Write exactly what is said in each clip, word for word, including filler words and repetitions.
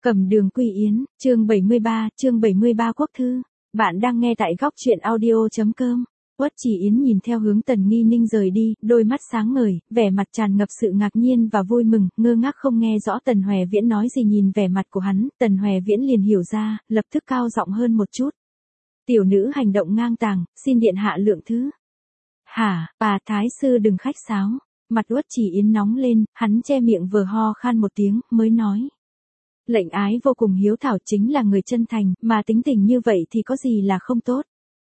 Cầm đường quy yến, chương bảy mươi ba, chương bảy mươi ba quốc thư. Bạn đang nghe tại góc truyện audio.com. Uất Chỉ Yến nhìn theo hướng Tần Nghi Ninh rời đi, đôi mắt sáng ngời, vẻ mặt tràn ngập sự ngạc nhiên và vui mừng, ngơ ngác không nghe rõ Tần Hoè Viễn nói gì. Nhìn vẻ mặt của hắn, Tần Hoè Viễn liền hiểu ra, lập tức cao giọng hơn một chút. Tiểu nữ hành động ngang tàng, xin điện hạ lượng thứ. Hả, bà thái sư đừng khách sáo. Mặt Uất Chỉ Yến nóng lên, hắn che miệng vừa ho khan một tiếng, mới nói. Lệnh ái vô cùng hiếu thảo, chính là người chân thành, mà tính tình như vậy thì có gì là không tốt.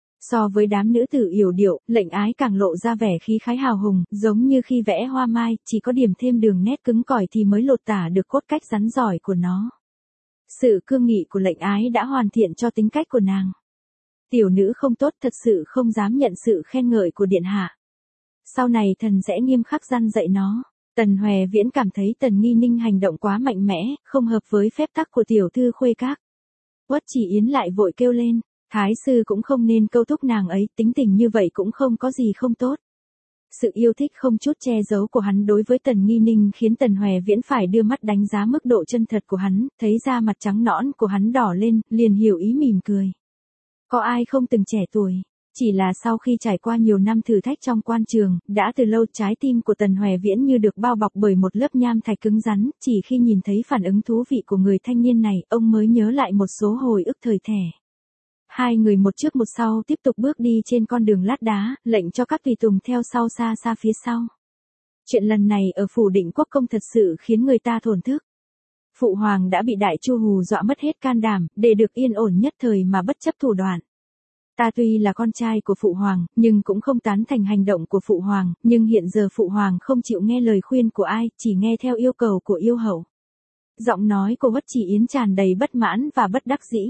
So với đám nữ tử yểu điệu, lệnh ái càng lộ ra vẻ khí khái hào hùng, giống như khi vẽ hoa mai, chỉ có điểm thêm đường nét cứng cỏi thì mới lột tả được cốt cách rắn giỏi của nó. Sự cương nghị của lệnh ái đã hoàn thiện cho tính cách của nàng. Tiểu nữ không tốt, thật sự không dám nhận sự khen ngợi của điện hạ. Sau này thần sẽ nghiêm khắc răn dạy nó. Tần Hoè Viễn cảm thấy Tần Nghi Ninh hành động quá mạnh mẽ, không hợp với phép tắc của tiểu thư khuê các. Uất Chỉ Yến lại vội kêu lên, thái sư cũng không nên câu thúc nàng ấy, tính tình như vậy cũng không có gì không tốt. Sự yêu thích không chút che giấu của hắn đối với Tần Nghi Ninh khiến Tần Hoè Viễn phải đưa mắt đánh giá mức độ chân thật của hắn, thấy da mặt trắng nõn của hắn đỏ lên, liền hiểu ý mỉm cười. Có ai không từng trẻ tuổi? Chỉ là sau khi trải qua nhiều năm thử thách trong quan trường, đã từ lâu trái tim của Tần Hoè Viễn như được bao bọc bởi một lớp nham thạch cứng rắn, chỉ khi nhìn thấy phản ứng thú vị của người thanh niên này, ông mới nhớ lại một số hồi ức thời thẻ. Hai người một trước một sau tiếp tục bước đi trên con đường lát đá, lệnh cho các tùy tùng theo sau xa xa phía sau. Chuyện lần này ở phủ Định Quốc công thật sự khiến người ta thổn thức. Phụ hoàng đã bị Đại Chu hù dọa mất hết can đảm, để được yên ổn nhất thời mà bất chấp thủ đoạn. Ta tuy là con trai của Phụ Hoàng, nhưng cũng không tán thành hành động của Phụ Hoàng, nhưng hiện giờ Phụ Hoàng không chịu nghe lời khuyên của ai, chỉ nghe theo yêu cầu của yêu hậu. Giọng nói của Uất Chỉ Yến tràn đầy bất mãn và bất đắc dĩ.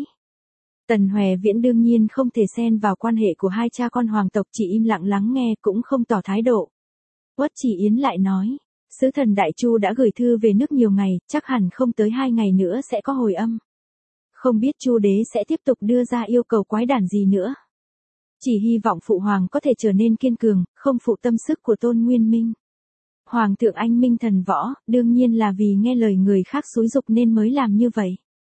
Tần Hoè Viễn đương nhiên không thể xen vào quan hệ của hai cha con hoàng tộc, chỉ im lặng lắng nghe cũng không tỏ thái độ. Uất Chỉ Yến lại nói, sứ thần Đại Chu đã gửi thư về nước nhiều ngày, chắc hẳn không tới hai ngày nữa sẽ có hồi âm. Không biết Chu đế sẽ tiếp tục đưa ra yêu cầu quái đản gì nữa. Chỉ hy vọng Phụ Hoàng có thể trở nên kiên cường, không phụ tâm sức của Tôn Nguyên Minh. Hoàng thượng anh minh thần võ, đương nhiên là vì nghe lời người khác xúi giục nên mới làm như vậy.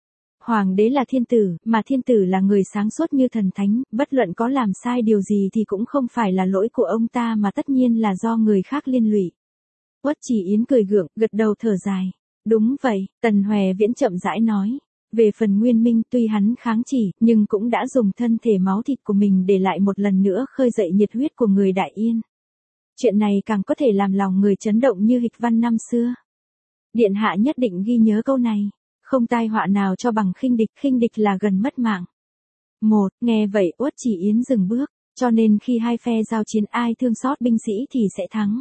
Hoàng đế là thiên tử, mà thiên tử là người sáng suốt như thần thánh, bất luận có làm sai điều gì thì cũng không phải là lỗi của ông ta mà tất nhiên là do người khác liên lụy. Uất Chỉ Yến cười gượng, gật đầu thở dài. Đúng vậy, Tần Hoè Viễn chậm rãi nói. Về phần Nguyên Minh, tuy hắn kháng chỉ, nhưng cũng đã dùng thân thể máu thịt của mình để lại một lần nữa khơi dậy nhiệt huyết của người Đại Yên. Chuyện này càng có thể làm lòng người chấn động như hịch văn năm xưa. Điện hạ nhất định ghi nhớ câu này, không tai họa nào cho bằng khinh địch, khinh địch là gần mất mạng. Một, nghe vậy Uất Chỉ Yến dừng bước, cho nên khi hai phe giao chiến ai thương xót binh sĩ thì sẽ thắng.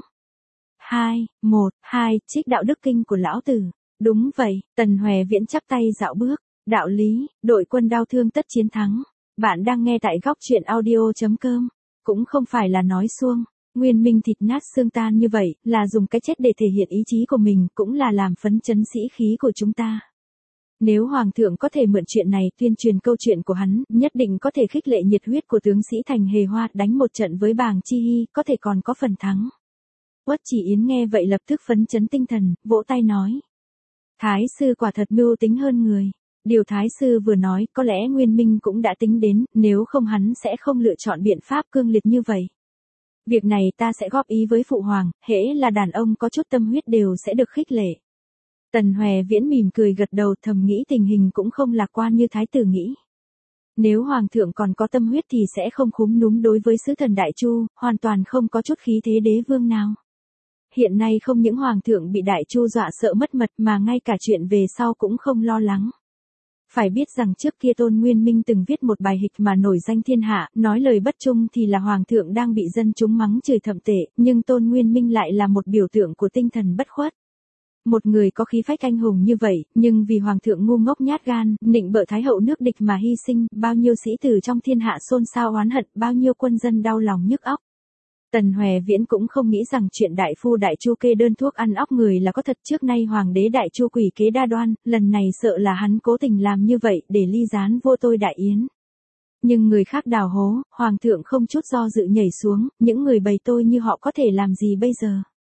Hai, một, hai, trích đạo đức kinh của lão tử. Đúng vậy, Tần Hoè Viễn chắp tay dạo bước, đạo lý, đội quân đau thương tất chiến thắng. Bạn đang nghe tại góc truyện audio.com, cũng không phải là nói suông, Nguyên Minh thịt nát xương tan như vậy, là dùng cái chết để thể hiện ý chí của mình, cũng là làm phấn chấn sĩ khí của chúng ta. Nếu Hoàng thượng có thể mượn chuyện này tuyên truyền câu chuyện của hắn, nhất định có thể khích lệ nhiệt huyết của tướng sĩ Thành Hề Hoa, đánh một trận với Bàng Chi Hy, có thể còn có phần thắng. Uất Chỉ Yến nghe vậy lập tức phấn chấn tinh thần, vỗ tay nói. Thái sư quả thật mưu tính hơn người. Điều Thái sư vừa nói, có lẽ Nguyên Minh cũng đã tính đến, nếu không hắn sẽ không lựa chọn biện pháp cương liệt như vậy. Việc này ta sẽ góp ý với Phụ Hoàng, hễ là đàn ông có chút tâm huyết đều sẽ được khích lệ. Tần Hoè Viễn mỉm cười gật đầu, thầm nghĩ tình hình cũng không lạc quan như Thái tử nghĩ. Nếu Hoàng thượng còn có tâm huyết thì sẽ không khúm núm đối với sứ thần Đại Chu, hoàn toàn không có chút khí thế đế vương nào. Hiện nay không những Hoàng thượng bị Đại Chu dọa sợ mất mật mà ngay cả chuyện về sau cũng không lo lắng. Phải biết rằng trước kia Tôn Nguyên Minh từng viết một bài hịch mà nổi danh thiên hạ, nói lời bất trung thì là Hoàng thượng đang bị dân chúng mắng chửi thậm tệ, nhưng Tôn Nguyên Minh lại là một biểu tượng của tinh thần bất khuất. Một người có khí phách anh hùng như vậy, nhưng vì Hoàng thượng ngu ngốc nhát gan, nịnh bợ Thái hậu nước địch mà hy sinh, bao nhiêu sĩ tử trong thiên hạ xôn xao oán hận, bao nhiêu quân dân đau lòng nhức óc. Tần Hoè Viễn cũng không nghĩ rằng chuyện đại phu Đại Chu kê đơn thuốc ăn óc người là có thật. Trước nay Hoàng đế Đại Chu quỷ kế đa đoan, lần này sợ là hắn cố tình làm như vậy để ly gián vô tôi Đại Yến. Nhưng người khác đào hố, Hoàng thượng không chút do dự nhảy xuống, những người bày tôi như họ có thể làm gì bây giờ?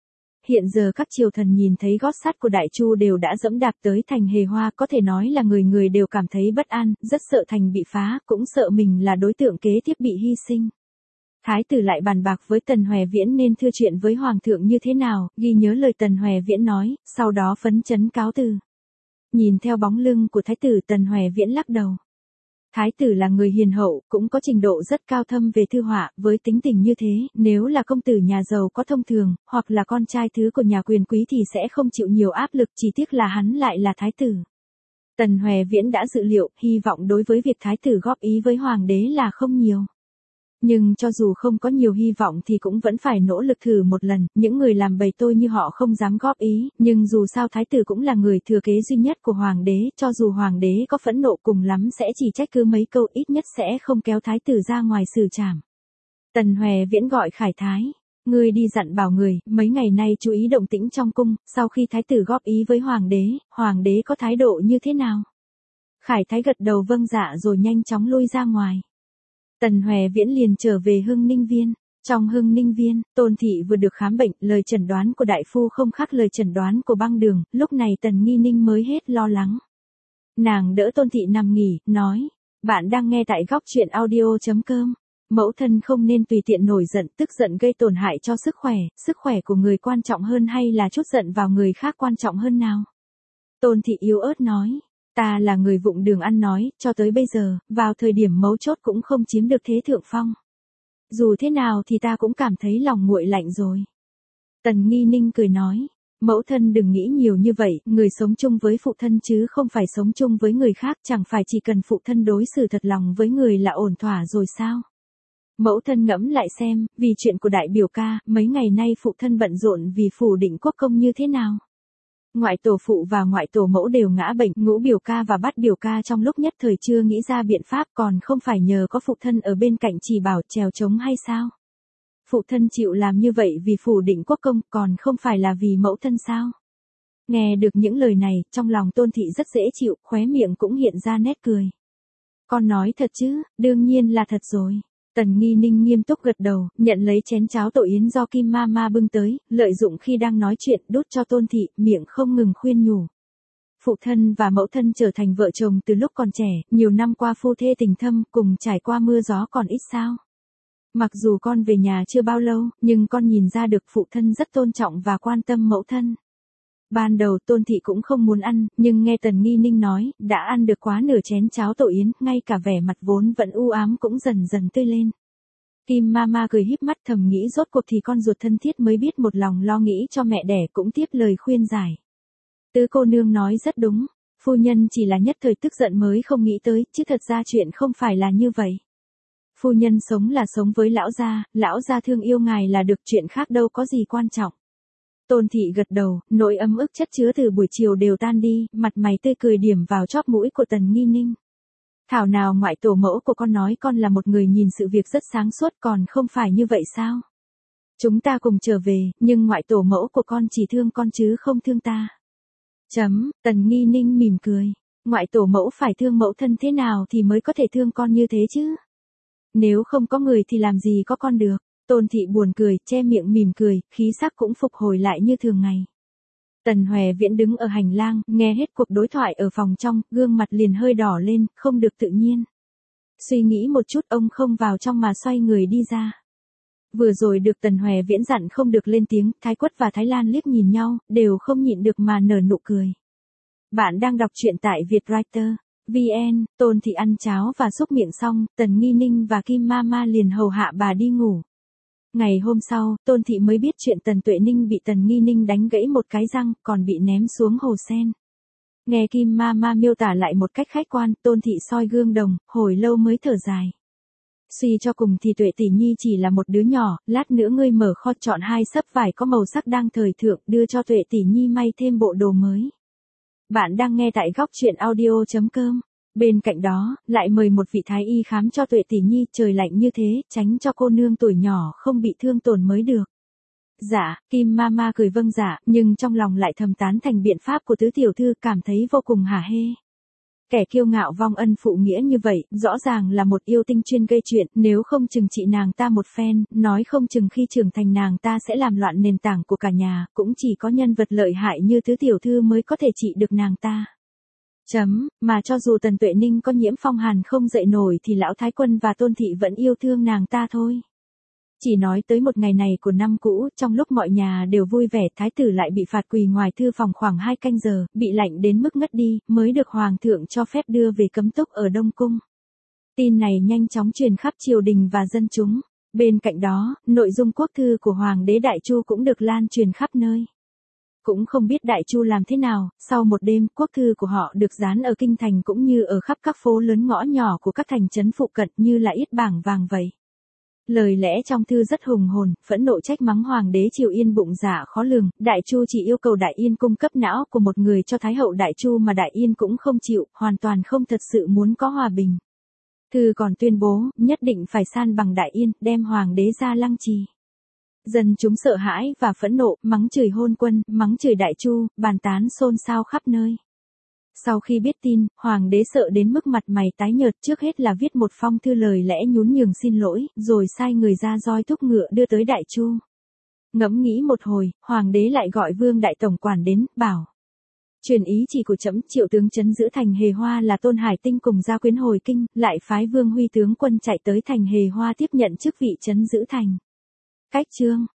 hiện giờ các triều thần nhìn thấy gót sắt của Đại Chu đều đã dẫm đạp tới thành Hề Hoa, có thể nói là người người đều cảm thấy bất an, rất sợ thành bị phá, cũng sợ mình là đối tượng kế tiếp bị hy sinh. Thái tử lại bàn bạc với Tần Hoè Viễn nên thưa chuyện với Hoàng thượng như thế nào, ghi nhớ lời Tần Hoè Viễn nói, sau đó phấn chấn cáo từ. Nhìn theo bóng lưng của Thái tử, Tần Hoè Viễn lắc đầu. Thái tử là người hiền hậu, cũng có trình độ rất cao thâm về thư họa, với tính tình như thế, nếu là công tử nhà giàu có thông thường, hoặc là con trai thứ của nhà quyền quý thì sẽ không chịu nhiều áp lực, chỉ tiếc là hắn lại là thái tử. Tần Hoè Viễn đã dự liệu, hy vọng đối với việc thái tử góp ý với hoàng đế là không nhiều. Nhưng cho dù không có nhiều hy vọng thì cũng vẫn phải nỗ lực thử một lần, những người làm bầy tôi như họ không dám góp ý, nhưng dù sao thái tử cũng là người thừa kế duy nhất của hoàng đế, cho dù hoàng đế có phẫn nộ cùng lắm sẽ chỉ trách cứ mấy câu, ít nhất sẽ không kéo thái tử ra ngoài xử trảm. Tần Hoè Viễn gọi Khải Thái, ngươi đi dặn bảo người, mấy ngày nay chú ý động tĩnh trong cung, sau khi thái tử góp ý với hoàng đế, hoàng đế có thái độ như thế nào? Khải Thái gật đầu vâng dạ rồi nhanh chóng lui ra ngoài. Tần Hoè Viễn liền trở về Hưng Ninh Viên. Trong Hưng Ninh Viên, Tôn Thị vừa được khám bệnh, lời chẩn đoán của đại phu không khác lời chẩn đoán của băng đường, lúc này Tần Nghi Ninh mới hết lo lắng. Nàng đỡ Tôn Thị nằm nghỉ, nói, bạn đang nghe tại góc truyện audio.com. Mẫu thân không nên tùy tiện nổi giận, tức giận gây tổn hại cho sức khỏe, sức khỏe của người quan trọng hơn hay là chút giận vào người khác quan trọng hơn nào? Tôn Thị yếu ớt nói. Ta là người vụng đường ăn nói, cho tới bây giờ, vào thời điểm mấu chốt cũng không chiếm được thế thượng phong. Dù thế nào thì ta cũng cảm thấy lòng nguội lạnh rồi. Tần Nghi Ninh cười nói, mẫu thân đừng nghĩ nhiều như vậy, người sống chung với phụ thân chứ không phải sống chung với người khác, chẳng phải chỉ cần phụ thân đối xử thật lòng với người là ổn thỏa rồi sao? Mẫu thân ngẫm lại xem, vì chuyện của đại biểu ca, mấy ngày nay phụ thân bận rộn vì phủ Định Quốc công như thế nào? Ngoại tổ phụ và ngoại tổ mẫu đều ngã bệnh, ngũ biểu ca và bát biểu ca trong lúc nhất thời chưa nghĩ ra biện pháp, còn không phải nhờ có phụ thân ở bên cạnh chỉ bảo trèo trống hay sao? Phụ thân chịu làm như vậy vì phủ Định Quốc công, còn không phải là vì mẫu thân sao? Nghe được những lời này, trong lòng Tôn Thị rất dễ chịu, khóe miệng cũng hiện ra nét cười. Con nói thật chứ, đương nhiên là thật rồi. Tần Nghi Ninh nghiêm túc gật đầu, nhận lấy chén cháo tổ yến do Kim Ma Ma bưng tới, lợi dụng khi đang nói chuyện đút cho Tôn Thị, miệng không ngừng khuyên nhủ. Phụ thân và mẫu thân trở thành vợ chồng từ lúc còn trẻ, nhiều năm qua phu thê tình thâm, cùng trải qua mưa gió còn ít sao. Mặc dù con về nhà chưa bao lâu, nhưng con nhìn ra được phụ thân rất tôn trọng và quan tâm mẫu thân. Ban đầu Tôn Thị cũng không muốn ăn, nhưng nghe Tần Nghi Ninh nói, đã ăn được quá nửa chén cháo tổ yến, ngay cả vẻ mặt vốn vẫn u ám cũng dần dần tươi lên. Kim Mama cười híp mắt thầm nghĩ rốt cuộc thì con ruột thân thiết mới biết một lòng lo nghĩ cho mẹ đẻ, cũng tiếp lời khuyên giải. Tứ cô nương nói rất đúng, phu nhân chỉ là nhất thời tức giận mới không nghĩ tới, chứ thật ra chuyện không phải là như vậy. Phu nhân sống là sống với lão gia, lão gia thương yêu ngài là được, chuyện khác đâu có gì quan trọng. Tôn Thị gật đầu, nỗi ấm ức chất chứa từ buổi chiều đều tan đi, mặt mày tươi cười điểm vào chóp mũi của Tần Nghi Ninh. Thảo nào ngoại tổ mẫu của con nói con là một người nhìn sự việc rất sáng suốt, còn không phải như vậy sao? Chúng ta cùng trở về, nhưng ngoại tổ mẫu của con chỉ thương con chứ không thương ta. Chấm, Tần Nghi Ninh mỉm cười. Ngoại tổ mẫu phải thương mẫu thân thế nào thì mới có thể thương con như thế chứ? Nếu không có người thì làm gì có con được? Tôn Thị buồn cười, che miệng mỉm cười, khí sắc cũng phục hồi lại như thường ngày. Tần Hoè Viễn đứng ở hành lang, nghe hết cuộc đối thoại ở phòng trong, gương mặt liền hơi đỏ lên, không được tự nhiên. Suy nghĩ một chút ông không vào trong mà xoay người đi ra. Vừa rồi được Tần Hoè Viễn dặn không được lên tiếng, Thái Quất và Thái Lan liếc nhìn nhau, đều không nhịn được mà nở nụ cười. Bạn đang đọc truyện tại Vietwriter. vê en, Tôn Thị ăn cháo và xúc miệng xong, Tần Nghi Ninh và Kim Mama liền hầu hạ bà đi ngủ. Ngày hôm sau, Tôn Thị mới biết chuyện Tần Tuệ Ninh bị Tần Nghi Ninh đánh gãy một cái răng, còn bị ném xuống hồ sen. Nghe Kim Mama miêu tả lại một cách khách quan, Tôn Thị soi gương đồng, hồi lâu mới thở dài. Suy cho cùng thì Tuệ tỷ nhi chỉ là một đứa nhỏ, lát nữa ngươi mở kho chọn hai xấp vải có màu sắc đang thời thượng, đưa cho Tuệ tỷ nhi may thêm bộ đồ mới. Bạn đang nghe tại góc truyện audio.com. Bên cạnh đó, lại mời một vị thái y khám cho Tuệ tỷ nhi, trời lạnh như thế, tránh cho cô nương tuổi nhỏ không bị thương tổn mới được. Dạ, Kim Mama cười vâng dạ, nhưng trong lòng lại thầm tán thành biện pháp của tứ tiểu thư, cảm thấy vô cùng hả hê. Kẻ kiêu ngạo vong ân phụ nghĩa như vậy, rõ ràng là một yêu tinh chuyên gây chuyện, nếu không chừng trị nàng ta một phen, nói không chừng khi trưởng thành nàng ta sẽ làm loạn nền tảng của cả nhà, cũng chỉ có nhân vật lợi hại như tứ tiểu thư mới có thể trị được nàng ta. Chấm, mà cho dù Tần Tuệ Ninh có nhiễm phong hàn không dậy nổi thì lão thái quân và Tôn thị vẫn yêu thương nàng ta thôi. Chỉ nói tới một ngày này của năm cũ, trong lúc mọi nhà đều vui vẻ, thái tử lại bị phạt quỳ ngoài thư phòng khoảng hai canh giờ, bị lạnh đến mức ngất đi, mới được hoàng thượng cho phép đưa về cấm túc ở Đông Cung. Tin này nhanh chóng truyền khắp triều đình và dân chúng. Bên cạnh đó, nội dung quốc thư của hoàng đế Đại Chu cũng được lan truyền khắp nơi. Cũng không biết Đại Chu làm thế nào, sau một đêm, quốc thư của họ được dán ở kinh thành cũng như ở khắp các phố lớn ngõ nhỏ của các thành trấn phụ cận như là ít bảng vàng vậy. Lời lẽ trong thư rất hùng hồn, phẫn nộ trách mắng hoàng đế Triều Yên bụng dạ khó lường, Đại Chu chỉ yêu cầu Đại Yên cung cấp não của một người cho Thái hậu Đại Chu mà Đại Yên cũng không chịu, hoàn toàn không thật sự muốn có hòa bình. Thư còn tuyên bố, nhất định phải san bằng Đại Yên, đem hoàng đế ra lăng trì. Dân chúng sợ hãi và phẫn nộ, mắng chửi hôn quân, mắng chửi Đại Chu, bàn tán xôn xao khắp nơi. Sau khi biết tin, hoàng đế sợ đến mức mặt mày tái nhợt, trước hết là viết một phong thư lời lẽ nhún nhường xin lỗi, rồi sai người ra roi thúc ngựa đưa tới Đại Chu. Ngẫm nghĩ một hồi, hoàng đế lại gọi Vương đại tổng quản đến, bảo: truyền ý chỉ của trẫm, Triệu tướng trấn giữ thành Hề Hoa là Tôn Hải Tinh cùng gia quyến hồi kinh, lại phái Vương Huy tướng quân chạy tới thành Hề Hoa tiếp nhận chức vị trấn giữ thành. Cách chương